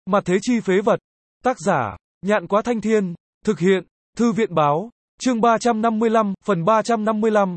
Mặt thế chi phế vật. Tác giả, Nhạn Quá Thanh Thiên. Thực hiện, Thư viện Báo. Chương 355, phần 355.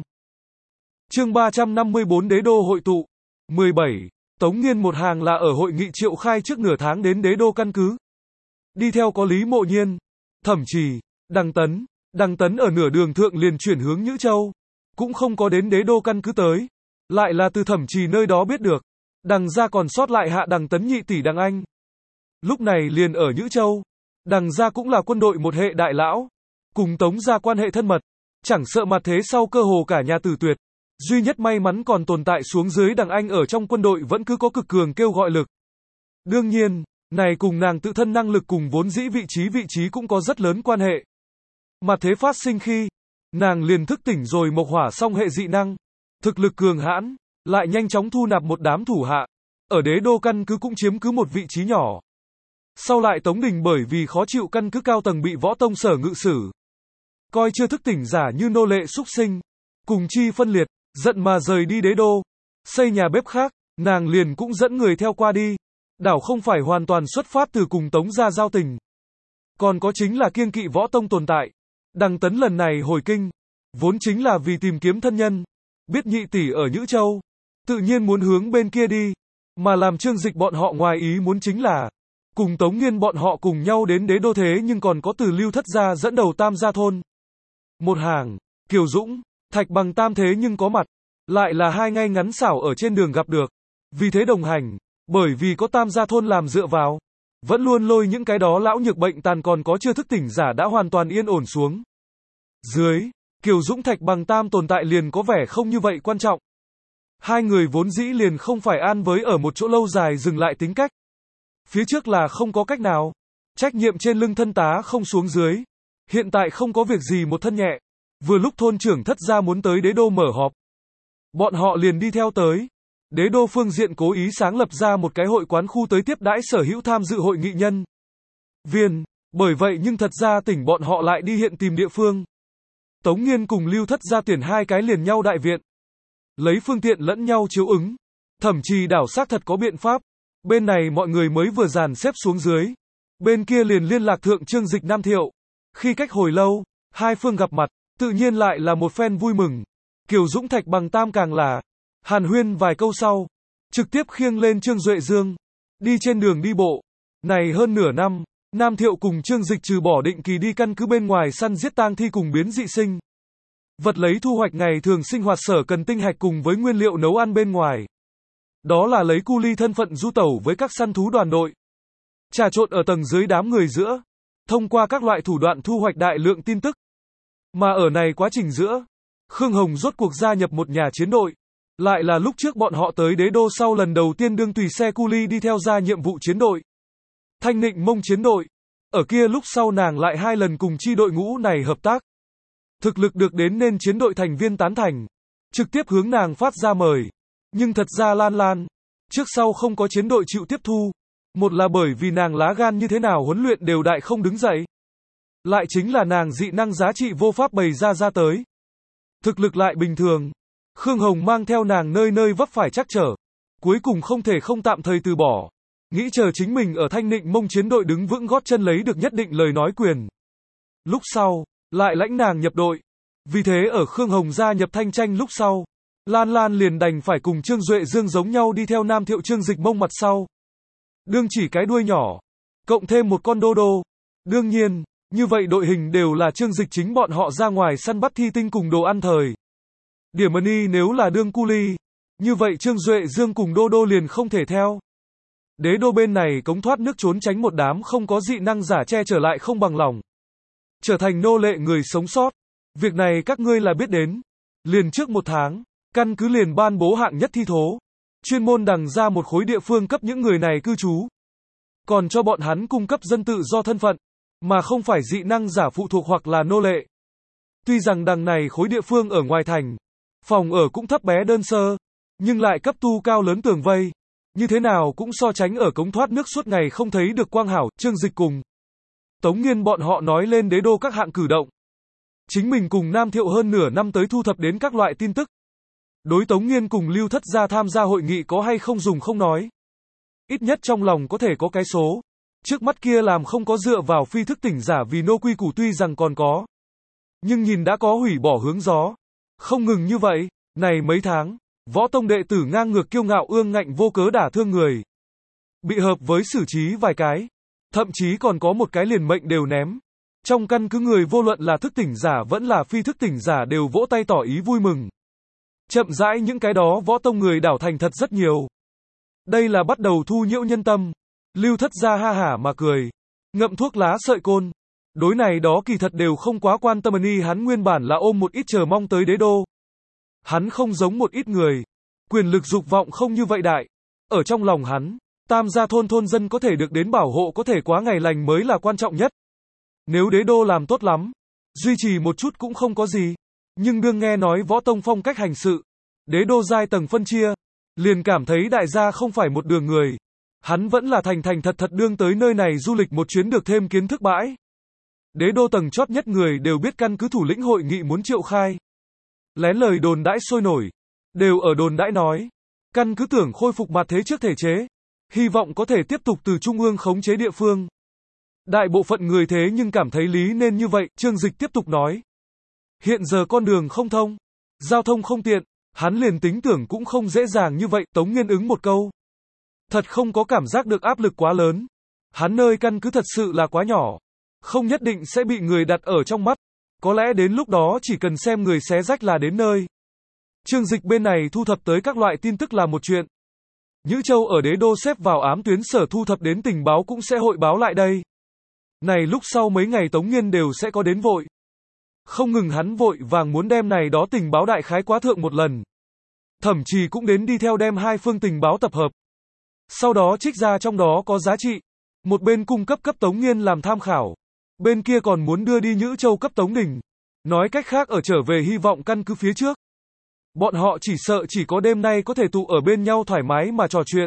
Chương 354 Đế đô hội tụ. 17. Tống Nghiên một hàng là ở hội nghị triệu khai trước nửa tháng đến Đế đô căn cứ. Đi theo có Lý Mộ Nhiên, Thẩm Trì, Đằng Tấn. Đằng Tấn ở nửa đường thượng liền chuyển hướng Nhữ Châu. Cũng không có đến Đế đô căn cứ tới. Lại là từ Thẩm Trì nơi đó biết được. Đằng gia còn sót lại hạ Đằng Tấn nhị tỷ Đằng Anh. Lúc này liền ở Nhữ Châu. Đằng gia cũng là quân đội một hệ đại lão. Cùng Tống gia quan hệ thân mật. Chẳng sợ mặt thế sau cơ hồ cả nhà tử tuyệt. Duy nhất may mắn còn tồn tại xuống dưới Đằng Anh ở trong quân đội vẫn cứ có cực cường kêu gọi lực. Đương nhiên, này cùng nàng tự thân năng lực cùng vốn dĩ vị trí cũng có rất lớn quan hệ. Mặt thế phát sinh khi, nàng liền thức tỉnh rồi mộc hỏa song hệ dị năng. Thực lực cường hãn, lại nhanh chóng thu nạp một đám thủ hạ. Ở Đế đô căn cứ cũng chiếm cứ một vị trí nhỏ. Sau lại Tống Đình bởi vì khó chịu căn cứ cao tầng bị Võ Tông Sở ngự xử. Coi chưa thức tỉnh giả như nô lệ súc sinh. Cùng chi phân liệt, giận mà rời đi Đế đô. Xây nhà bếp khác, nàng liền cũng dẫn người theo qua đi. Đảo không phải hoàn toàn xuất phát từ cùng Tống gia giao tình. Còn có chính là kiêng kỵ Võ Tông tồn tại. Đằng Tấn lần này hồi kinh, vốn chính là vì tìm kiếm thân nhân. Biết nhị tỷ ở Nhữ Châu, tự nhiên muốn hướng bên kia đi. Mà làm Trương Dịch bọn họ ngoài ý muốn chính là, cùng Tống Nghiên bọn họ cùng nhau đến Đế đô thế nhưng còn có từ Lưu Thất gia dẫn đầu Tam gia thôn. Một hàng, Kiều Dũng, Thạch Bằng Tam thế nhưng có mặt, lại là hai ngay ngắn xảo ở trên đường gặp được. Vì thế đồng hành, bởi vì có Tam gia thôn làm dựa vào, vẫn luôn lôi những cái đó lão nhược bệnh tàn còn có chưa thức tỉnh giả đã hoàn toàn yên ổn xuống. Dưới, Kiều Dũng Thạch Bằng Tam tồn tại liền có vẻ không như vậy quan trọng. Hai người vốn dĩ liền không phải an với ở một chỗ lâu dài dừng lại tính cách. Phía trước là không có cách nào. Trách nhiệm trên lưng thân tá không xuống dưới. Hiện tại không có việc gì một thân nhẹ. Vừa lúc thôn trưởng Thất gia muốn tới Đế đô mở họp. Bọn họ liền đi theo tới. Đế đô phương diện cố ý sáng lập ra một cái hội quán khu tới tiếp đãi sở hữu tham dự hội nghị nhân viên. Bởi vậy nhưng thật ra tỉnh bọn họ lại đi hiện tìm địa phương. Tống Nghiên cùng Lưu Thất gia tuyển hai cái liền nhau đại viện. Lấy phương tiện lẫn nhau chiếu ứng. Thẩm Trì đảo xác thật có biện pháp. Bên này mọi người mới vừa dàn xếp xuống dưới. Bên kia liền liên lạc thượng Trương Dịch Nam Thiệu. Khi cách hồi lâu, hai phương gặp mặt, tự nhiên lại là một phen vui mừng. Kiều Dũng Thạch Bằng Tam càng là hàn huyên vài câu sau, trực tiếp khiêng lên Trương Duệ Dương, đi trên đường đi bộ. Này hơn nửa năm, Nam Thiệu cùng Trương Dịch trừ bỏ định kỳ đi căn cứ bên ngoài săn giết tang thi cùng biến dị sinh. Vật lấy thu hoạch ngày thường sinh hoạt sở cần tinh hạch cùng với nguyên liệu nấu ăn bên ngoài. Đó là lấy cu ly thân phận du tẩu với các săn thú đoàn đội. Trà trộn ở tầng dưới đám người giữa. Thông qua các loại thủ đoạn thu hoạch đại lượng tin tức. Mà ở này quá trình giữa, Khương Hồng rốt cuộc gia nhập một nhà chiến đội. Lại là lúc trước bọn họ tới Đế đô sau lần đầu tiên đương tùy xe cu ly đi theo ra nhiệm vụ chiến đội. Thanh Nịnh Mông chiến đội. Ở kia lúc sau nàng lại hai lần cùng chi đội ngũ này hợp tác. Thực lực được đến nên chiến đội thành viên tán thành. Trực tiếp hướng nàng phát ra mời. Nhưng thật ra Lan, trước sau không có chiến đội chịu tiếp thu. Một là bởi vì nàng lá gan như thế nào huấn luyện đều đại không đứng dậy. Lại chính là nàng dị năng giá trị vô pháp bày ra tới. Thực lực lại bình thường. Khương Hồng mang theo nàng nơi nơi vấp phải trắc trở. Cuối cùng không thể không tạm thời từ bỏ. Nghĩ chờ chính mình ở Thanh Nịnh Mông chiến đội đứng vững gót chân lấy được nhất định lời nói quyền. Lúc sau, lại lãnh nàng nhập đội. Vì thế ở Khương Hồng gia nhập Thanh Tranh lúc sau, Lan liền đành phải cùng Trương Duệ Dương giống nhau đi theo Nam Thiệu Trương Dịch Mông mặt sau. Đương chỉ cái đuôi nhỏ, cộng thêm một con đô đô. Đương nhiên, như vậy đội hình đều là Trương Dịch chính bọn họ ra ngoài săn bắt thi tinh cùng đồ ăn thời. Điểm Money nếu là đương cu ly, như vậy Trương Duệ Dương cùng đô đô liền không thể theo. Đế đô bên này cống thoát nước trốn tránh một đám không có dị năng giả che trở lại không bằng lòng. Trở thành nô lệ người sống sót. Việc này các ngươi là biết đến. Liền trước một tháng, căn cứ liền ban bố hạng nhất thi thố. Chuyên môn đằng ra một khối địa phương cấp những người này cư trú. Còn cho bọn hắn cung cấp dân tự do thân phận, mà không phải dị năng giả phụ thuộc hoặc là nô lệ. Tuy rằng đằng này khối địa phương ở ngoài thành, phòng ở cũng thấp bé đơn sơ, nhưng lại cấp tu cao lớn tường vây. Như thế nào cũng so tránh ở cống thoát nước suốt ngày không thấy được quang hảo. Trương Dịch cùng Tống Nghiên bọn họ nói lên Đế đô các hạng cử động. Chính mình cùng Nam Thiệu hơn nửa năm tới thu thập đến các loại tin tức. Đối Tống Nghiên cùng Lưu Thất gia tham gia hội nghị có hay không dùng không nói. Ít nhất trong lòng có thể có cái số. Trước mắt kia làm không có dựa vào phi thức tỉnh giả vì nô quy củ tuy rằng còn có. Nhưng nhìn đã có hủy bỏ hướng gió. Không ngừng như vậy, này mấy tháng, võ tông đệ tử ngang ngược kiêu ngạo ương ngạnh vô cớ đả thương người. Bị hợp với xử trí vài cái. Thậm chí còn có một cái liền mệnh đều ném. Trong căn cứ người vô luận là thức tỉnh giả vẫn là phi thức tỉnh giả đều vỗ tay tỏ ý vui mừng. Chậm rãi những cái đó võ tông người đảo thành thật rất nhiều. Đây là bắt đầu thu nhiễu nhân tâm. Lưu Thất Gia ha hả mà cười. Ngậm thuốc lá sợi côn. Đối này đó kỳ thật đều không quá quan tâm y hắn nguyên bản là ôm một ít chờ mong tới đế đô. Hắn không giống một ít người. Quyền lực dục vọng không như vậy đại. Ở trong lòng hắn, Tam gia thôn thôn dân có thể được đến bảo hộ có thể quá ngày lành mới là quan trọng nhất. Nếu đế đô làm tốt lắm, duy trì một chút cũng không có gì. Nhưng đương nghe nói võ tông phong cách hành sự, đế đô giai tầng phân chia, liền cảm thấy đại gia không phải một đường người. Hắn vẫn là thành thật thật đương tới nơi này du lịch một chuyến được thêm kiến thức bãi. Đế đô tầng chót nhất người đều biết căn cứ thủ lĩnh hội nghị muốn triệu khai. Lén lời đồn đãi sôi nổi, đều ở đồn đãi nói, căn cứ tưởng khôi phục mặt thế trước thể chế, hy vọng có thể tiếp tục từ trung ương khống chế địa phương. Đại bộ phận người thế nhưng cảm thấy lý nên như vậy, Trương Dịch tiếp tục nói. Hiện giờ con đường không thông, giao thông không tiện, hắn liền tính tưởng cũng không dễ dàng như vậy, Tống Nghiên ứng một câu. Thật không có cảm giác được áp lực quá lớn. Hắn nơi căn cứ thật sự là quá nhỏ, không nhất định sẽ bị người đặt ở trong mắt. Có lẽ đến lúc đó chỉ cần xem người xé rách là đến nơi. Trương Dịch bên này thu thập tới các loại tin tức là một chuyện. Nhữ Châu ở đế đô xếp vào ám tuyến sở thu thập đến tình báo cũng sẽ hội báo lại đây. Này lúc sau mấy ngày Tống Nghiên đều sẽ có đến vội. Không ngừng hắn vội vàng muốn đem này đó tình báo đại khái quá thượng một lần. Thậm chí cũng đến đi theo đem hai phương tình báo tập hợp. Sau đó trích ra trong đó có giá trị. Một bên cung cấp cấp Tống Nghiên làm tham khảo. Bên kia còn muốn đưa đi Nhữ Châu cấp Tống Đình. Nói cách khác ở trở về hy vọng căn cứ phía trước. Bọn họ chỉ sợ chỉ có đêm nay có thể tụ ở bên nhau thoải mái mà trò chuyện.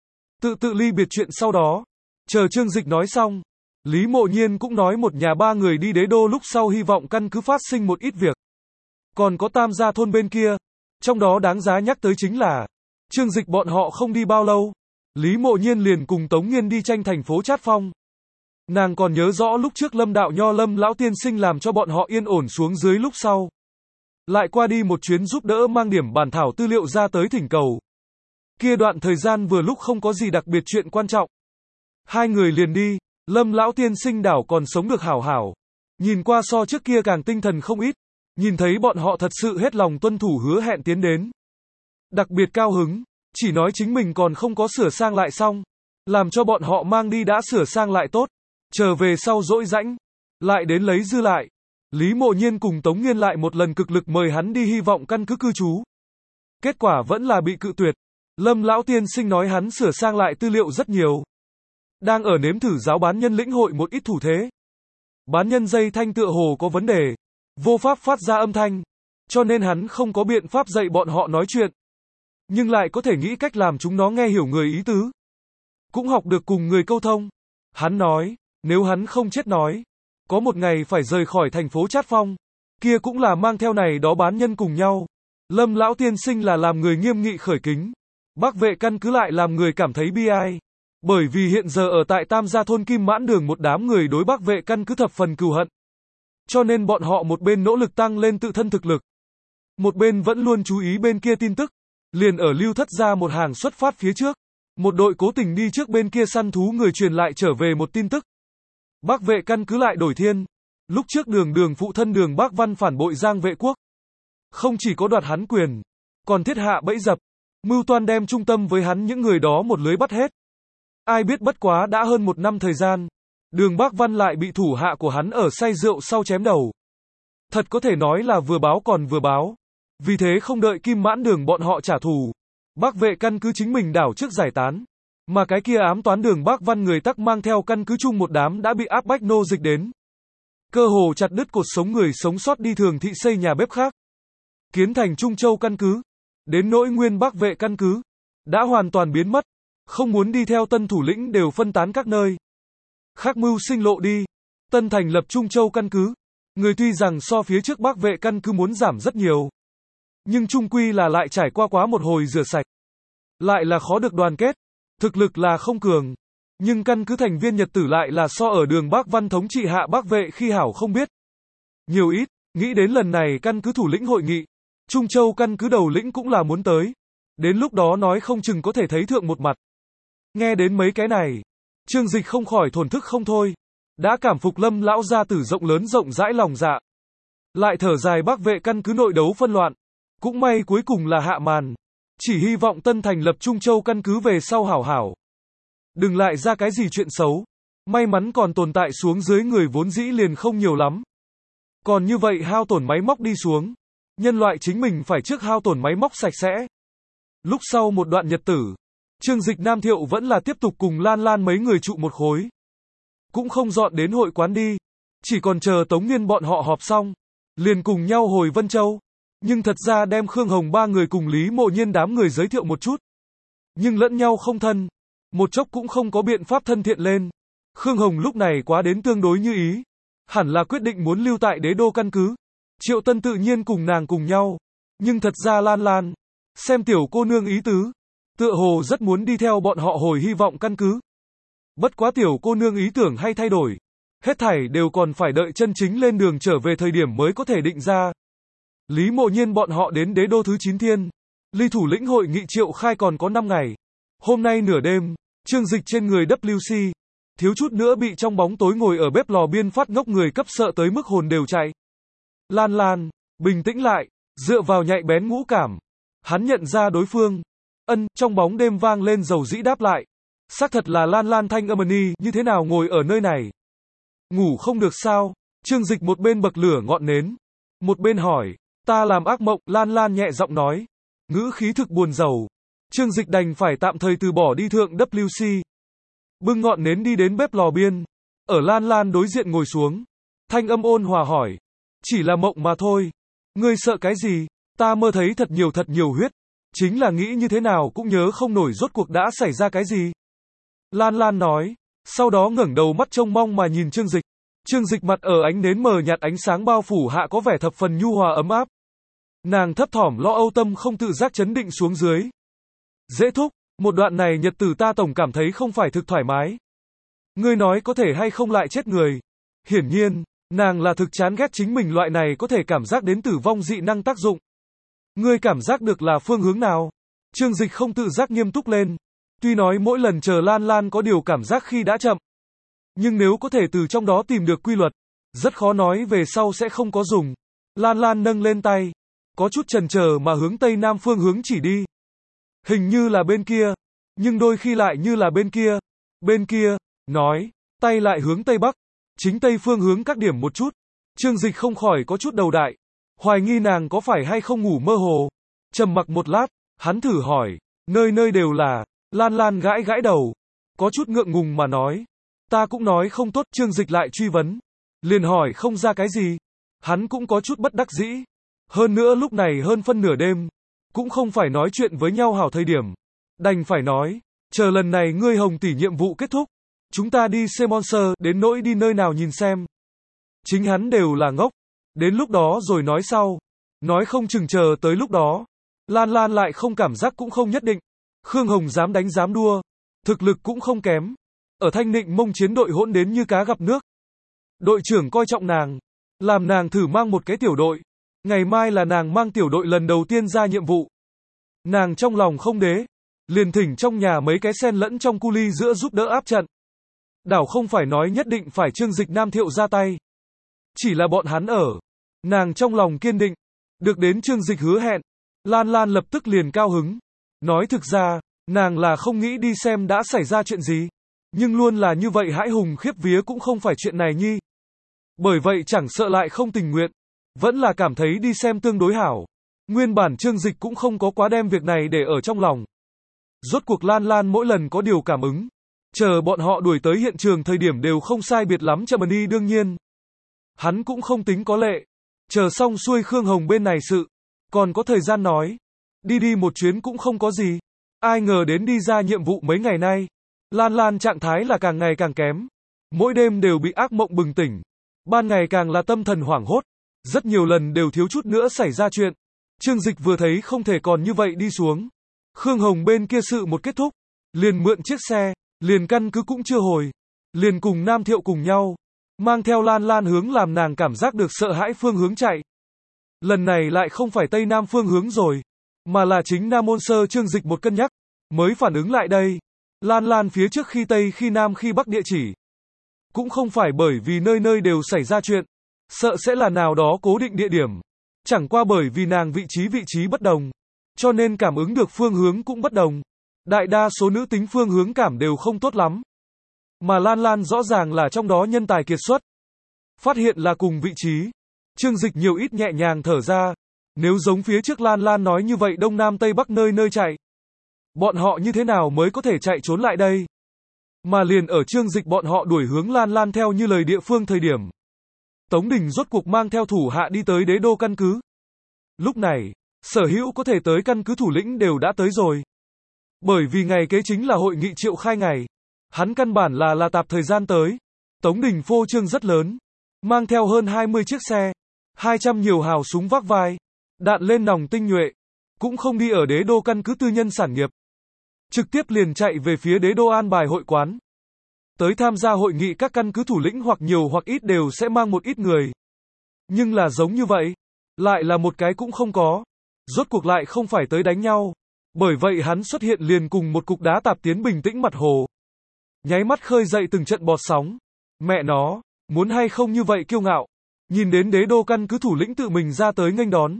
Tự ly biệt chuyện sau đó. Chờ Trương Dịch nói xong. Lý Mộ Nhiên cũng nói một nhà ba người đi đế đô lúc sau hy vọng căn cứ phát sinh một ít việc. Còn có Tam gia thôn bên kia. Trong đó đáng giá nhắc tới chính là Trương Dịch bọn họ không đi bao lâu. Lý Mộ Nhiên liền cùng Tống Nghiên đi tranh thành phố Trát Phong. Nàng còn nhớ rõ lúc trước Lâm Đạo Nho Lâm lão tiên sinh làm cho bọn họ yên ổn xuống dưới lúc sau. Lại qua đi một chuyến giúp đỡ mang điểm bản thảo tư liệu ra tới thỉnh cầu. Kia đoạn thời gian vừa lúc không có gì đặc biệt chuyện quan trọng. Hai người liền đi, Lâm lão tiên sinh đảo còn sống được hảo hảo. Nhìn qua so trước kia càng tinh thần không ít. Nhìn thấy bọn họ thật sự hết lòng tuân thủ hứa hẹn tiến đến. Đặc biệt cao hứng, chỉ nói chính mình còn không có sửa sang lại xong. Làm cho bọn họ mang đi đã sửa sang lại tốt. Trở về sau dỗi rãnh, lại đến lấy dư lại. Lý Mộ Nhiên cùng Tống Nghiên lại một lần cực lực mời hắn đi hy vọng căn cứ cư trú. Kết quả vẫn là bị cự tuyệt. Lâm lão tiên sinh nói hắn sửa sang lại tư liệu rất nhiều. Đang ở nếm thử giáo bán nhân lĩnh hội một ít thủ thế. Bán nhân dây thanh tựa hồ có vấn đề. Vô pháp phát ra âm thanh. Cho nên hắn không có biện pháp dạy bọn họ nói chuyện. Nhưng lại có thể nghĩ cách làm chúng nó nghe hiểu người ý tứ. Cũng học được cùng người câu thông. Hắn nói, nếu hắn không chết nói. Có một ngày phải rời khỏi thành phố Trát Phong. Kia cũng là mang theo này đó bán nhân cùng nhau. Lâm lão tiên sinh là làm người nghiêm nghị khởi kính. Bắc vệ căn cứ lại làm người cảm thấy bi ai. Bởi vì hiện giờ ở tại Tam gia thôn Kim Mãn Đường một đám người đối Bắc vệ căn cứ thập phần cừu hận. Cho nên bọn họ một bên nỗ lực tăng lên tự thân thực lực. Một bên vẫn luôn chú ý bên kia tin tức. Liền ở Lưu Thất Gia một hàng xuất phát phía trước. Một đội cố tình đi trước bên kia săn thú người truyền lại trở về một tin tức. Bắc vệ căn cứ lại đổi thiên. Lúc trước đường phụ thân Đường Bắc Văn phản bội Giang Vệ Quốc. Không chỉ có đoạt hắn quyền, còn thiết hạ bẫy dập. Mưu toan đem trung tâm với hắn những người đó một lưới bắt hết. Ai biết bất quá đã hơn một năm thời gian. Đường Bắc Văn lại bị thủ hạ của hắn ở say rượu sau chém đầu. Thật có thể nói là vừa báo còn vừa báo. Vì thế không đợi Kim Mãn Đường bọn họ trả thù. Bắc vệ căn cứ chính mình đảo trước giải tán. Mà cái kia ám toán Đường Bắc Văn người tắc mang theo căn cứ chung một đám đã bị áp bách nô dịch đến. Cơ hồ chặt đứt cột sống người sống sót đi thường thị xây nhà bếp khác. Kiến thành Trung Châu căn cứ. Đến nỗi nguyên Bắc vệ căn cứ. Đã hoàn toàn biến mất. Không muốn đi theo tân thủ lĩnh đều phân tán các nơi. Khác mưu sinh lộ đi. Tân thành lập Trung Châu căn cứ. Người tuy rằng so phía trước Bắc vệ căn cứ muốn giảm rất nhiều. Nhưng chung quy là lại trải qua quá một hồi rửa sạch. Lại là khó được đoàn kết. Thực lực là không cường. Nhưng căn cứ thành viên Nhật Tử lại là so ở đường Bác Văn thống trị hạ Bác Vệ khi hảo không biết. Nhiều ít, nghĩ đến lần này căn cứ thủ lĩnh hội nghị, Trung Châu căn cứ đầu lĩnh cũng là muốn tới. Đến lúc đó nói không chừng có thể thấy thượng một mặt. Nghe đến mấy cái này, Trương Dịch không khỏi thổn thức không thôi. Đã cảm phục Lâm lão gia tử rộng lớn rộng rãi lòng dạ. Lại thở dài Bác Vệ căn cứ nội đấu phân loạn. Cũng may cuối cùng là hạ màn. Chỉ hy vọng tân thành lập Trung Châu căn cứ về sau hảo hảo. Đừng lại ra cái gì chuyện xấu. May mắn còn tồn tại xuống dưới người vốn dĩ liền không nhiều lắm. Còn như vậy hao tổn máy móc đi xuống. Nhân loại chính mình phải trước hao tổn máy móc sạch sẽ. Lúc sau một đoạn nhật tử, Trương Dịch Nam Thiệu vẫn là tiếp tục cùng Lan Lan mấy người trụ một khối. Cũng không dọn đến hội quán đi. Chỉ còn chờ Tống Nghiên bọn họ họp xong. Liền cùng nhau hồi Vân Châu. Nhưng thật ra đem Khương Hồng ba người cùng Lý Mộ Nhiên đám người giới thiệu một chút. Nhưng lẫn nhau không thân. Một chốc cũng không có biện pháp thân thiện lên. Khương Hồng lúc này quá đến tương đối như ý. Hẳn là quyết định muốn lưu tại đế đô căn cứ. Triệu Tân tự nhiên cùng nàng cùng nhau. Nhưng thật ra Lan Lan, xem tiểu cô nương ý tứ, tựa hồ rất muốn đi theo bọn họ hồi hy vọng căn cứ. Bất quá tiểu cô nương ý tưởng hay thay đổi. Hết thảy đều còn phải đợi chân chính lên đường trở về thời điểm mới có thể định ra. Lý Mộ Nhiên bọn họ đến đế đô thứ 9 thiên. Ly thủ lĩnh hội nghị triệu khai còn có 5 ngày. Hôm nay nửa đêm, Trương Dịch trên người WC, thiếu chút nữa bị trong bóng tối ngồi ở bếp lò biên phát ngốc người cấp sợ tới mức hồn đều chạy. Lan Lan, bình tĩnh lại, dựa vào nhạy bén ngũ cảm. Hắn nhận ra đối phương. Trong bóng đêm vang lên dầu dĩ đáp lại. Xác thật là Lan Lan thanh âm như thế nào ngồi ở nơi này. Ngủ không được sao? Trương Dịch một bên bậc lửa ngọn nến, một bên hỏi. Ta làm ác mộng, Lan Lan nhẹ giọng nói. Ngữ khí thực buồn rầu. Trương Dịch đành phải tạm thời từ bỏ đi thượng WC. Bưng ngọn nến đi đến bếp lò biên. Ở Lan Lan đối diện ngồi xuống. Thanh âm ôn hòa hỏi. Chỉ là mộng mà thôi. Ngươi sợ cái gì? Ta mơ thấy thật nhiều huyết. Chính là nghĩ như thế nào cũng nhớ không nổi rốt cuộc đã xảy ra cái gì. Lan Lan nói. Sau đó ngẩng đầu mắt trông mong mà nhìn Trương Dịch. Trương Dịch mặt ở ánh nến mờ nhạt ánh sáng bao phủ hạ có vẻ thập phần nhu hòa ấm áp. Nàng thấp thỏm lo âu tâm không tự giác chấn định xuống dưới. Dễ thúc, một đoạn này nhật tử ta tổng cảm thấy không phải thực thoải mái. Ngươi nói có thể hay không lại chết người. Hiển nhiên, nàng là thực chán ghét chính mình loại này có thể cảm giác đến tử vong dị năng tác dụng. Ngươi cảm giác được là phương hướng nào? Trương Dịch không tự giác nghiêm túc lên. Tuy nói mỗi lần chờ Lan Lan có điều cảm giác khi đã chậm. Nhưng nếu có thể từ trong đó tìm được quy luật, rất khó nói về sau sẽ không có dùng. Lan Lan nâng lên tay, có chút chần chờ mà hướng tây nam phương hướng chỉ đi. Hình như là bên kia, nhưng đôi khi lại như là bên kia. Bên kia, nói, tay lại hướng tây bắc, chính tây phương hướng các điểm một chút. Trương Dịch không khỏi có chút đầu đại, hoài nghi nàng có phải hay không ngủ mơ hồ. Trầm mặc một lát, hắn thử hỏi, nơi nơi đều là. Lan Lan gãi gãi đầu, có chút ngượng ngùng mà nói. Ta cũng nói không tốt. Trương Dịch lại truy vấn, liền hỏi không ra cái gì. Hắn cũng có chút bất đắc dĩ. Hơn nữa lúc này hơn phân nửa đêm, cũng không phải nói chuyện với nhau hảo thời điểm. Đành phải nói, chờ lần này ngươi Hồng tỷ nhiệm vụ kết thúc, chúng ta đi xem monster, đến nỗi đi nơi nào nhìn xem. Chính hắn đều là ngốc, đến lúc đó rồi nói sau. Nói không chừng chờ tới lúc đó, Lan Lan lại không cảm giác cũng không nhất định. Khương Hồng dám đánh dám đua, thực lực cũng không kém. Ở Thanh Nịnh Mông chiến đội hỗn đến như cá gặp nước. Đội trưởng coi trọng nàng, làm nàng thử mang một cái tiểu đội. Ngày mai là nàng mang tiểu đội lần đầu tiên ra nhiệm vụ. Nàng trong lòng không đế, liền thỉnh trong nhà mấy cái sen lẫn trong cu ly giữa giúp đỡ áp trận. Đảo không phải nói nhất định phải Trương Dịch Nam Thiệu ra tay. Chỉ là bọn hắn ở. Nàng trong lòng kiên định. Được đến Trương Dịch hứa hẹn, Lan Lan lập tức liền cao hứng. Nói thực ra, nàng là không nghĩ đi xem đã xảy ra chuyện gì. Nhưng luôn là như vậy hãi hùng khiếp vía cũng không phải chuyện này nhi. Bởi vậy chẳng sợ lại không tình nguyện. Vẫn là cảm thấy đi xem tương đối hảo. Nguyên bản Trương Dịch cũng không có quá đem việc này để ở trong lòng. Rốt cuộc Lan Lan mỗi lần có điều cảm ứng. Chờ bọn họ đuổi tới hiện trường thời điểm đều không sai biệt lắm chậm đi đương nhiên. Hắn cũng không tính có lệ. Chờ xong xuôi Khương Hồng bên này sự. Còn có thời gian nói. Đi một chuyến cũng không có gì. Ai ngờ đến đi ra nhiệm vụ mấy ngày nay. Lan Lan trạng thái là càng ngày càng kém. Mỗi đêm đều bị ác mộng bừng tỉnh. Ban ngày càng là tâm thần hoảng hốt. Rất nhiều lần đều thiếu chút nữa xảy ra chuyện. Trương Dịch vừa thấy không thể còn như vậy đi xuống. Khương Hồng bên kia sự một kết thúc. Liền mượn chiếc xe. liền căn cứ cũng chưa hồi, liền cùng Nam Thiệu cùng nhau, mang theo Lan Lan hướng làm nàng cảm giác được sợ hãi phương hướng chạy. Lần này lại không phải Tây Nam phương hướng rồi, mà là chính Nam Môn Sơ Trương Dịch một cân nhắc, mới phản ứng lại đây. Lan Lan phía trước khi Tây khi Nam khi Bắc địa chỉ. Cũng không phải bởi vì nơi nơi đều xảy ra chuyện, sợ sẽ là nào đó cố định địa điểm. Chẳng qua bởi vì nàng vị trí bất đồng, cho nên cảm ứng được phương hướng cũng bất đồng. Đại đa số nữ tính phương hướng cảm đều không tốt lắm. Mà Lan Lan rõ ràng là trong đó nhân tài kiệt xuất. Phát hiện là cùng vị trí. Trương Dịch nhiều ít nhẹ nhàng thở ra. Nếu giống phía trước Lan Lan nói như vậy Đông Nam Tây Bắc nơi nơi chạy, bọn họ như thế nào mới có thể chạy trốn lại đây? Mà liền ở Trương Dịch bọn họ đuổi hướng Lan Lan theo như lời địa phương thời điểm, Tống Đình rốt cuộc mang theo thủ hạ đi tới đế đô căn cứ. Lúc này, sở hữu có thể tới căn cứ thủ lĩnh đều đã tới rồi. Bởi vì ngày kế chính là hội nghị triệu khai ngày. Hắn căn bản là tạp thời gian tới. Tống Đình phô trương rất lớn, mang theo hơn 20 chiếc xe, 200 nhiều hào súng vác vai, đạn lên nòng tinh nhuệ, cũng không đi ở đế đô căn cứ tư nhân sản nghiệp. Trực tiếp liền chạy về phía đế đô an bài hội quán. Tới tham gia hội nghị các căn cứ thủ lĩnh hoặc nhiều hoặc ít đều sẽ mang một ít người. Nhưng là giống như vậy, lại là một cái cũng không có. Rốt cuộc lại không phải tới đánh nhau. Bởi vậy hắn xuất hiện liền cùng một cục đá tạp tiến bình tĩnh mặt hồ. Nháy mắt khơi dậy từng trận bọt sóng. Mẹ nó, muốn hay không như vậy kiêu ngạo. Nhìn đến đế đô căn cứ thủ lĩnh tự mình ra tới nghênh đón.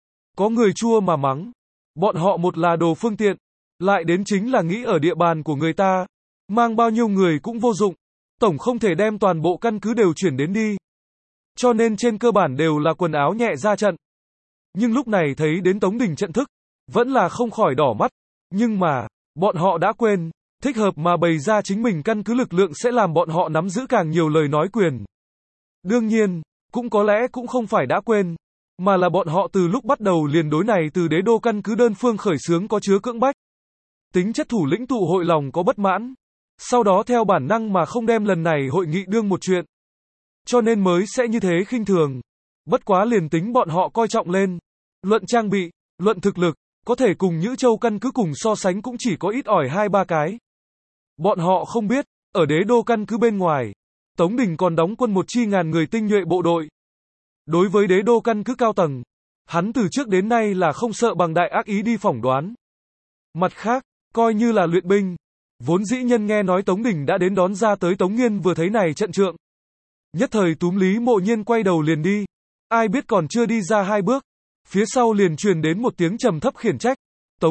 Có người chua mà mắng. Bọn họ một là đồ phương tiện, lại đến chính là nghĩ ở địa bàn của người ta. Mang bao nhiêu người cũng vô dụng. Tổng không thể đem toàn bộ căn cứ đều chuyển đến đi. Cho nên trên cơ bản đều là quần áo nhẹ ra trận. Nhưng lúc này thấy đến Tống Đình trận thức, vẫn là không khỏi đỏ mắt. Nhưng mà, bọn họ đã quên, thích hợp mà bày ra chính mình căn cứ lực lượng sẽ làm bọn họ nắm giữ càng nhiều lời nói quyền. Đương nhiên, cũng có lẽ cũng không phải đã quên, mà là bọn họ từ lúc bắt đầu liền đối này từ đế đô căn cứ đơn phương khởi xướng có chứa cưỡng bách. Tính chất thủ lĩnh tụ hội lòng có bất mãn. Sau đó theo bản năng mà không đem lần này hội nghị đương một chuyện. Cho nên mới sẽ như thế khinh thường. Bất quá liền tính bọn họ coi trọng lên. Luận trang bị, luận thực lực, có thể cùng Nhữ Châu căn cứ cùng so sánh cũng chỉ có ít ỏi 2-3 cái. Bọn họ không biết, ở đế đô căn cứ bên ngoài, Tống Đình còn đóng quân 1.000 người tinh nhuệ bộ đội. Đối với đế đô căn cứ cao tầng, hắn từ trước đến nay là không sợ bằng đại ác ý đi phỏng đoán. Mặt khác, coi như là luyện binh, vốn dĩ nhân nghe nói Tống Đình đã đến đón ra tới Tống Nghiên vừa thấy này trận trượng. Nhất thời túm Lý Mộ Nhiên quay đầu liền đi. Ai biết còn chưa đi ra 2 bước, phía sau liền truyền đến một tiếng trầm thấp khiển trách.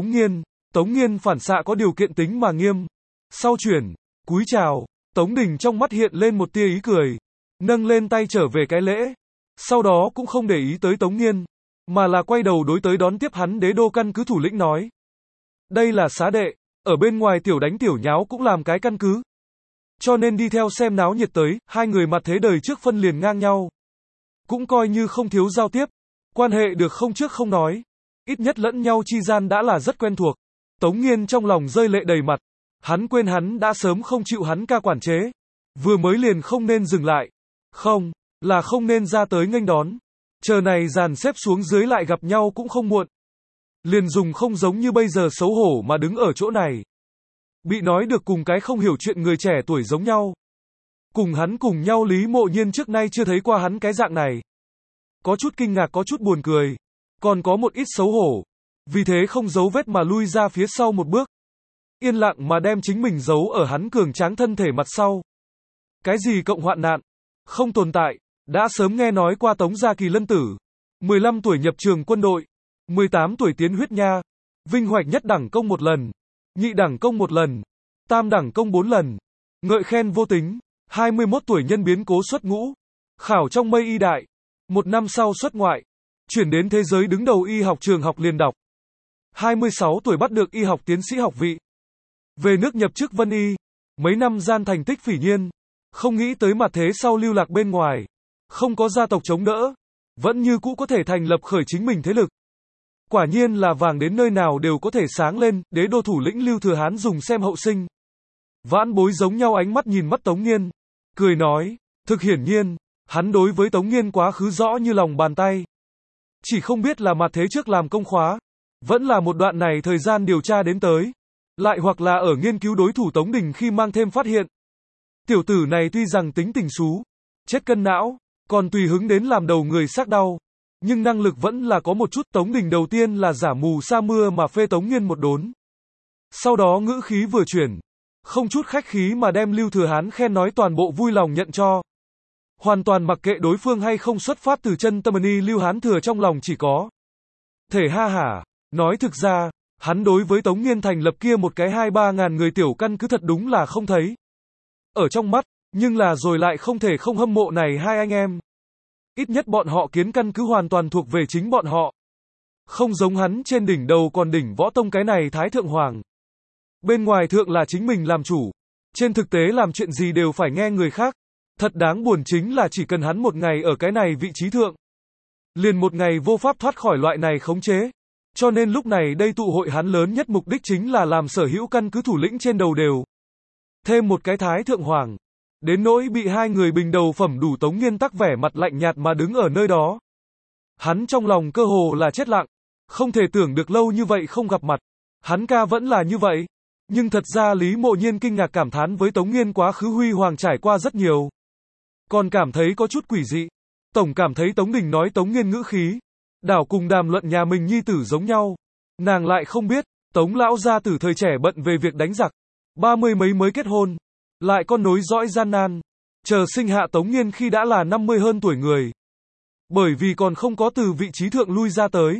Tống Nghiên phản xạ có điều kiện tính mà nghiêm. Sau chuyển, cúi chào, Tống Đình trong mắt hiện lên một tia ý cười. Nâng lên tay trở về cái lễ. Sau đó cũng không để ý tới Tống Nghiên, mà là quay đầu đối tới đón tiếp hắn đế đô căn cứ thủ lĩnh nói. Đây là xá đệ, ở bên ngoài tiểu đánh tiểu nháo cũng làm cái căn cứ. Cho nên đi theo xem náo nhiệt tới, hai người mặt thế đời trước phân liền ngang nhau. Cũng coi như không thiếu giao tiếp, quan hệ được không trước không nói. Ít nhất lẫn nhau chi gian đã là rất quen thuộc. Tống Nghiên trong lòng rơi lệ đầy mặt. Hắn quên hắn đã sớm không chịu hắn ca quản chế. Vừa mới liền không nên dừng lại. Không, là không nên ra tới nghênh đón. Chờ này dàn xếp xuống dưới lại gặp nhau cũng không muộn. Liền dùng không giống như bây giờ xấu hổ mà đứng ở chỗ này. Bị nói được cùng cái không hiểu chuyện người trẻ tuổi giống nhau. Cùng hắn cùng nhau Lý Mộ Nhiên trước nay chưa thấy qua hắn cái dạng này. Có chút kinh ngạc có chút buồn cười. Còn có một ít xấu hổ. Vì thế không giấu vết mà lui ra phía sau một bước. Yên lặng mà đem chính mình giấu ở hắn cường tráng thân thể mặt sau. Cái gì cộng hoạn nạn? Không tồn tại. Đã sớm nghe nói qua Tống Gia Kỳ Lân tử. 15 tuổi nhập trường quân đội. 18 tuổi tiến huyết nha. Vinh hoạch nhất đẳng công 1 lần. Nhị đẳng công 1 lần. Tam đẳng công 4 lần. Ngợi khen vô tính. 21 tuổi nhân biến cố xuất ngũ. Khảo trong mây y đại. 1 năm sau xuất ngoại. Chuyển đến thế giới đứng đầu y học trường học liền đọc. 26 tuổi bắt được y học tiến sĩ học vị. Về nước nhập chức Vân Y. Mấy năm gian thành tích phỉ nhiên. Không nghĩ tới mặt thế sau lưu lạc bên ngoài. Không có gia tộc chống đỡ. Vẫn như cũ có thể thành lập khởi chính mình thế lực. Quả nhiên là vàng đến nơi nào đều có thể sáng lên, đế đô thủ lĩnh Lưu Thừa Hán dùng xem hậu sinh. Vãn bối giống nhau ánh mắt nhìn mắt Tống Nghiên. Cười nói, thực hiển nhiên, hắn đối với Tống Nghiên quá khứ rõ như lòng bàn tay. Chỉ không biết là mặt thế trước làm công khóa. Vẫn là một đoạn này thời gian điều tra đến tới. lại hoặc là ở nghiên cứu đối thủ Tống Đình khi mang thêm phát hiện. Tiểu tử này tuy rằng tính tình xú, chết cân não, còn tùy hứng đến làm đầu người xác đau, nhưng năng lực vẫn là có một chút. Tống Đình đầu tiên là giả mù sa mưa mà phê Tống Nghiên một đốn. Sau đó ngữ khí vừa chuyển, không chút khách khí mà đem Lưu Thừa Hán khen nói toàn bộ vui lòng nhận cho. Hoàn toàn mặc kệ đối phương hay không xuất phát từ chân tâm ni. Lưu Hán Thừa trong lòng chỉ có thể ha hả, nói thực ra, hắn đối với Tống Nghiên thành lập kia một cái 2-3 ngàn người tiểu căn cứ thật đúng là không thấy ở trong mắt, nhưng là rồi lại không thể không hâm mộ này hai anh em. Ít nhất bọn họ kiến căn cứ hoàn toàn thuộc về chính bọn họ. Không giống hắn trên đỉnh đầu còn đỉnh võ tông cái này Thái Thượng Hoàng. Bên ngoài thượng là chính mình làm chủ, trên thực tế làm chuyện gì đều phải nghe người khác. Thật đáng buồn chính là chỉ cần hắn một ngày ở cái này vị trí thượng, liền một ngày vô pháp thoát khỏi loại này khống chế. Cho nên lúc này đây tụ hội hắn lớn nhất mục đích chính là làm sở hữu căn cứ thủ lĩnh trên đầu đều thêm một cái Thái Thượng Hoàng. Đến nỗi bị hai người bình đầu phẩm đủ Tống Nghiên tắc vẻ mặt lạnh nhạt mà đứng ở nơi đó. Hắn trong lòng cơ hồ là chết lặng, không thể tưởng được lâu như vậy không gặp mặt, hắn ca vẫn là như vậy. Nhưng thật ra Lý Mộ Nhiên kinh ngạc cảm thán với Tống Nghiên quá khứ huy hoàng trải qua rất nhiều. Còn cảm thấy có chút quỷ dị. Tổng cảm thấy Tống Đình nói Tống Nghiên ngữ khí, đảo cùng đàm luận nhà mình nhi tử giống nhau. Nàng lại không biết, Tống lão gia tử thời trẻ bận về việc đánh giặc, 30 mấy mới kết hôn, lại con nối dõi gian nan, chờ sinh hạ Tống Nghiên khi đã là 50 hơn tuổi người. Bởi vì còn không có từ vị trí thượng lui ra tới,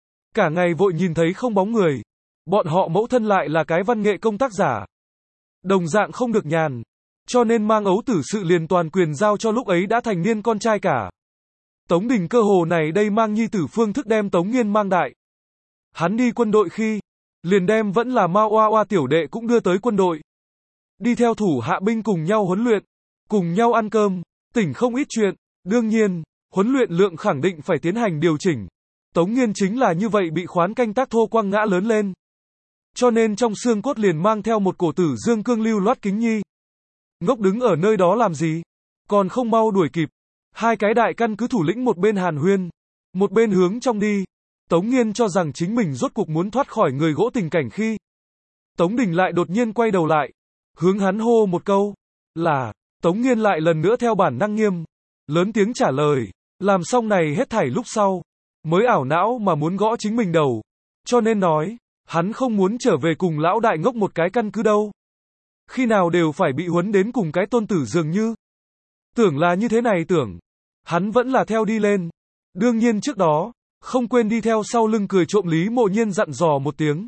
cả ngày vội nhìn thấy không bóng người. Bọn họ mẫu thân lại là cái văn nghệ công tác giả, đồng dạng không được nhàn, cho nên mang ấu tử sự liền toàn quyền giao cho lúc ấy đã thành niên con trai cả. Tống Đình cơ hồ này đây mang nhi tử phương thức đem Tống Nghiên mang đại. Hắn đi quân đội khi, liền đem vẫn là Mao Oa Oa tiểu đệ cũng đưa tới quân đội. Đi theo thủ hạ binh cùng nhau huấn luyện, cùng nhau ăn cơm, tỉnh không ít chuyện. Đương nhiên, huấn luyện lượng khẳng định phải tiến hành điều chỉnh. Tống Nghiên chính là như vậy bị khoán canh tác thô quăng ngã lớn lên. Cho nên trong xương cốt liền mang theo một cổ tử dương cương lưu loát kính nhi. Ngốc đứng ở nơi đó làm gì? Còn không mau đuổi kịp. Hai cái đại căn cứ thủ lĩnh một bên hàn huyên, một bên hướng trong đi. Tống Nghiên cho rằng chính mình rốt cuộc muốn thoát khỏi người gỗ tình cảnh khi Tống Đình lại đột nhiên quay đầu lại, hướng hắn hô một câu, là, Tống Nghiên lại lần nữa theo bản năng nghiêm, lớn tiếng trả lời, làm xong này hết thảy lúc sau, mới ảo não mà muốn gõ chính mình đầu, cho nên nói, hắn không muốn trở về cùng lão đại ngốc một cái căn cứ đâu. Khi nào đều phải bị huấn đến cùng cái tôn tử dường như. Tưởng là như thế này tưởng, hắn vẫn là theo đi lên. Đương nhiên trước đó, không quên đi theo sau lưng cười trộm Lý Mộ Nhiên dặn dò một tiếng.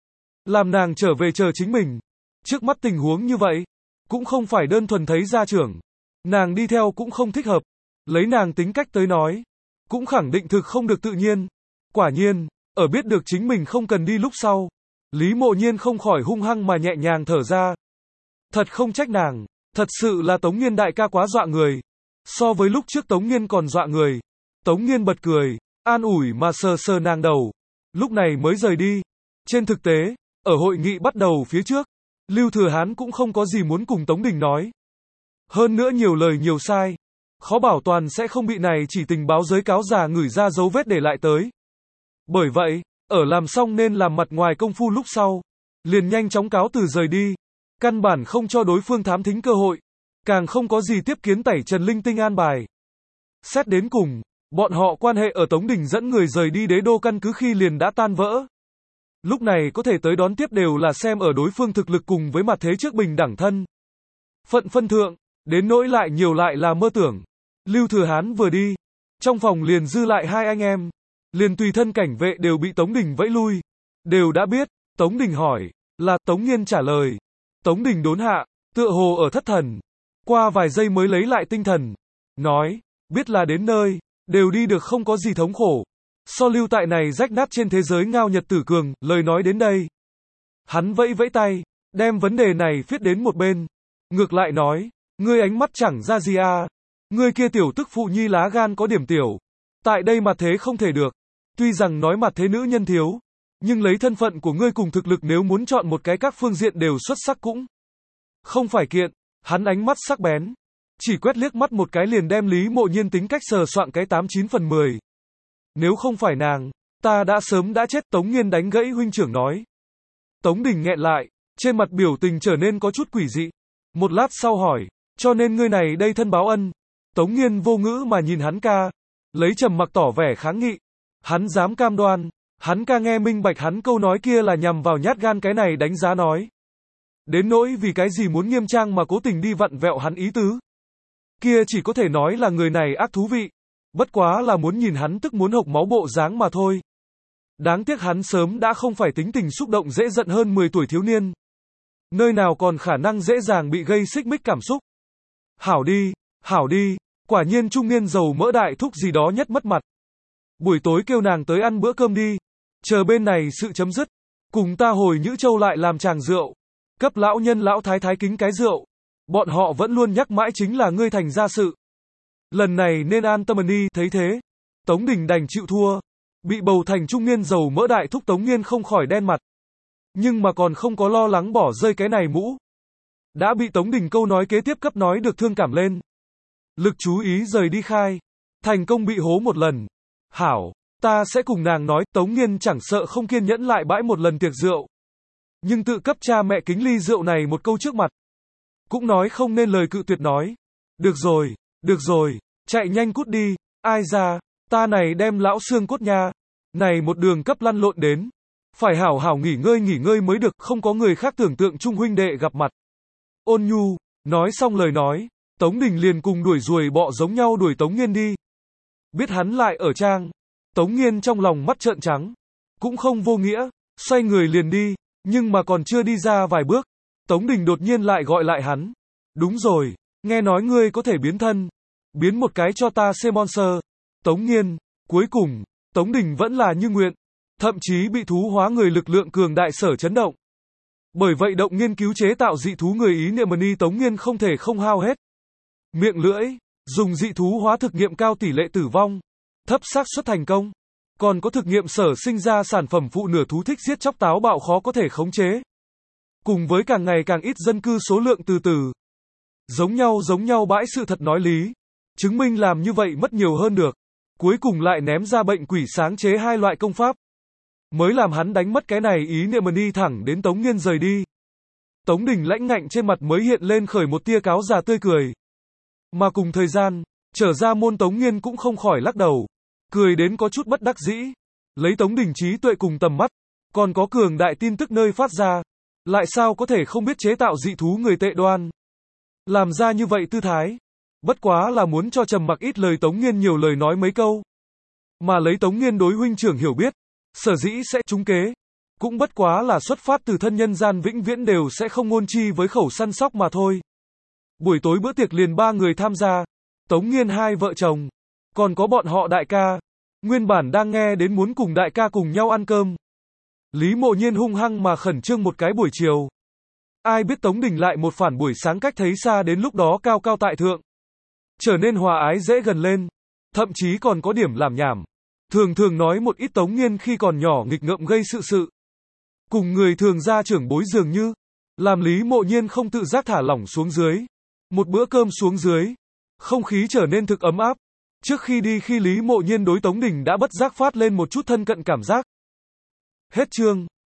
Làm nàng trở về chờ chính mình. Trước mắt tình huống như vậy, cũng không phải đơn thuần thấy gia trưởng. Nàng đi theo cũng không thích hợp. Lấy nàng tính cách tới nói, cũng khẳng định thực không được tự nhiên. Quả nhiên, ở biết được chính mình không cần đi lúc sau, Lý Mộ Nhiên không khỏi hung hăng mà nhẹ nhàng thở ra. Thật không trách nàng, thật sự là Tống Nghiên đại ca quá dọa người. So với lúc trước Tống Nghiên còn dọa người. Tống Nghiên bật cười, an ủi mà sờ sờ nàng đầu, lúc này mới rời đi. Trên thực tế, ở hội nghị bắt đầu phía trước, Lưu Thừa Hán cũng không có gì muốn cùng Tống Đình nói. Hơn nữa nhiều lời nhiều sai, khó bảo toàn sẽ không bị này chỉ tình báo giới cáo già ngửi ra dấu vết để lại tới. Bởi vậy, ở làm xong nên làm mặt ngoài công phu lúc sau, liền nhanh chóng cáo từ rời đi. Căn bản không cho đối phương thám thính cơ hội, càng không có gì tiếp kiến tẩy trần linh tinh an bài. Xét đến cùng, bọn họ quan hệ ở Tống Đình dẫn người rời đi đế đô căn cứ khi liền đã tan vỡ. Lúc này có thể tới đón tiếp đều là xem ở đối phương thực lực cùng với mặt thế trước bình đẳng thân. Phận phân thượng, đến nỗi lại nhiều lại là mơ tưởng. Lưu Thừa Hán vừa đi, trong phòng liền dư lại hai anh em, liền tùy thân cảnh vệ đều bị Tống Đình vẫy lui. Đều đã biết, Tống Đình hỏi, là Tống Nghiên trả lời. Tống Đình đốn hạ, tựa hồ ở thất thần. Qua vài giây mới lấy lại tinh thần. Nói, biết là đến nơi, đều đi được không có gì thống khổ. So lưu tại này rách nát trên thế giới ngao nhật tử cường, lời nói đến đây. Hắn vẫy vẫy tay, đem vấn đề này viết đến một bên. Ngược lại nói, ngươi ánh mắt chẳng ra gì à. Ngươi kia tiểu tức phụ nhi lá gan có điểm tiểu. Tại đây mặt thế không thể được. Tuy rằng nói mặt thế nữ nhân thiếu, nhưng lấy thân phận của ngươi cùng thực lực nếu muốn chọn một cái các phương diện đều xuất sắc cũng không phải kiện. Hắn ánh mắt sắc bén, chỉ quét liếc mắt một cái liền đem Lý Mộ Nhiên tính cách sờ soạn cái 89 phần 10. Nếu không phải nàng, ta đã sớm đã chết. Tống Nghiên đánh gãy huynh trưởng nói. Tống Đình nghẹn lại, Trên mặt biểu tình trở nên có chút quỷ dị. Một lát sau hỏi, cho nên ngươi này đây thân báo ân. Tống Nghiên vô ngữ mà nhìn hắn ca, lấy trầm mặc tỏ vẻ kháng nghị. Hắn dám cam đoan, hắn ca nghe minh bạch hắn câu nói kia là nhằm vào nhát gan cái này đánh giá nói. Đến nỗi vì cái gì muốn nghiêm trang mà cố tình đi vặn vẹo hắn ý tứ. Kia chỉ có thể nói là người này ác thú vị. Bất quá là muốn nhìn hắn tức muốn hộc máu bộ dáng mà thôi. Đáng tiếc hắn sớm đã không phải tính tình xúc động dễ giận hơn 10 tuổi thiếu niên. Nơi nào còn khả năng dễ dàng bị gây xích mích cảm xúc. Hảo đi, quả nhiên trung niên giàu mỡ đại thúc gì đó nhất mất mặt. Buổi tối kêu nàng tới ăn bữa cơm đi. Chờ bên này sự chấm dứt. Cùng ta hồi Nhữ Châu lại làm tràng rượu. Cấp lão nhân lão thái thái kính cái rượu. Bọn họ vẫn luôn nhắc mãi chính là ngươi thành gia sự. Lần này nên an tâm đi, thấy thế. Tống Đình đành chịu thua. Bị bầu thành trung niên giàu mỡ đại thúc Tống Nghiên không khỏi đen mặt. Nhưng mà còn không có lo lắng bỏ rơi cái này mũ. Đã bị Tống Đình câu nói kế tiếp cấp nói được thương cảm lên. Lực chú ý rời đi khai. Thành công bị hố một lần. Hảo, ta sẽ cùng nàng nói. Tống Nghiên chẳng sợ không kiên nhẫn lại bãi một lần tiệc rượu. Nhưng tự cấp cha mẹ kính ly rượu này một câu trước mặt. Cũng nói không nên lời cự tuyệt nói. Được rồi, chạy nhanh cút đi. Ai ra, ta này đem lão xương cốt nha. Này một đường cấp lăn lộn đến. Phải hảo hảo nghỉ ngơi mới được, không có người khác tưởng tượng chung huynh đệ gặp mặt. Ôn nhu, nói xong lời nói, Tống Đình liền cùng đuổi ruồi bọ giống nhau đuổi Tống Nghiên đi. Biết hắn lại ở trang, Tống Nghiên trong lòng mắt trợn trắng, cũng không vô nghĩa, xoay người liền đi, nhưng mà còn chưa đi ra vài bước, Tống Đình đột nhiên lại gọi lại hắn. Đúng rồi, nghe nói ngươi có thể biến thân, biến một cái cho ta xem monster. Tống Nghiên, cuối cùng, Tống Đình vẫn là như nguyện, thậm chí bị thú hóa người lực lượng cường đại sở chấn động. Bởi vậy động nghiên cứu chế tạo dị thú người ý niệm ni Tống Nghiên không thể không hao hết miệng lưỡi, dùng dị thú hóa thực nghiệm cao tỷ lệ tử vong, thấp xác suất thành công. Còn có thực nghiệm sở sinh ra sản phẩm phụ nửa thú thích giết chóc táo bạo khó có thể khống chế. Cùng với càng ngày càng ít dân cư số lượng từ từ. Giống nhau bãi sự thật nói lý. Chứng minh làm như vậy mất nhiều hơn được. Cuối cùng lại ném ra bệnh quỷ sáng chế hai loại công pháp. Mới làm hắn đánh mất cái này ý niệm đi thẳng đến Tống Nghiên rời đi. Tống Đình lãnh ngạnh trên mặt mới hiện lên khởi một tia cáo già tươi cười. Mà cùng thời gian, trở ra môn Tống Nghiên cũng không khỏi lắc đầu. Cười đến có chút bất đắc dĩ. Lấy Tống Đình trí tuệ cùng tầm mắt. Còn có cường đại tin tức nơi phát ra. Lại sao có thể không biết chế tạo dị thú người tệ đoan. Làm ra như vậy tư thái. Bất quá là muốn cho trầm mặc ít lời Tống Nghiên nhiều lời nói mấy câu. Mà lấy Tống Nghiên đối huynh trưởng hiểu biết. Sở dĩ sẽ trúng kế. Cũng bất quá là xuất phát từ thân nhân gian vĩnh viễn đều sẽ không ngôn chi với khẩu săn sóc mà thôi. Buổi tối bữa tiệc liền 3 người tham gia. Tống Nghiên hai vợ chồng. Còn có bọn họ đại ca. Nguyên bản đang nghe đến muốn cùng đại ca cùng nhau ăn cơm. Lý Mộ Nhiên hung hăng mà khẩn trương một cái buổi chiều. Ai biết Tống Đình lại một phản buổi sáng cách thấy xa đến lúc đó cao cao tại thượng. Trở nên hòa ái dễ gần lên. Thậm chí còn có điểm làm nhảm. Thường nói một ít Tống Nghiên khi còn nhỏ nghịch ngợm gây sự. Cùng người thường gia trưởng bối dường như. Làm Lý Mộ Nhiên không tự giác thả lỏng xuống dưới. Một bữa cơm xuống dưới. Không khí trở nên thực ấm áp. Trước khi đi khi Lý Mộ Nhiên đối Tống Đình đã bất giác phát lên một chút thân cận cảm giác. Hết chương.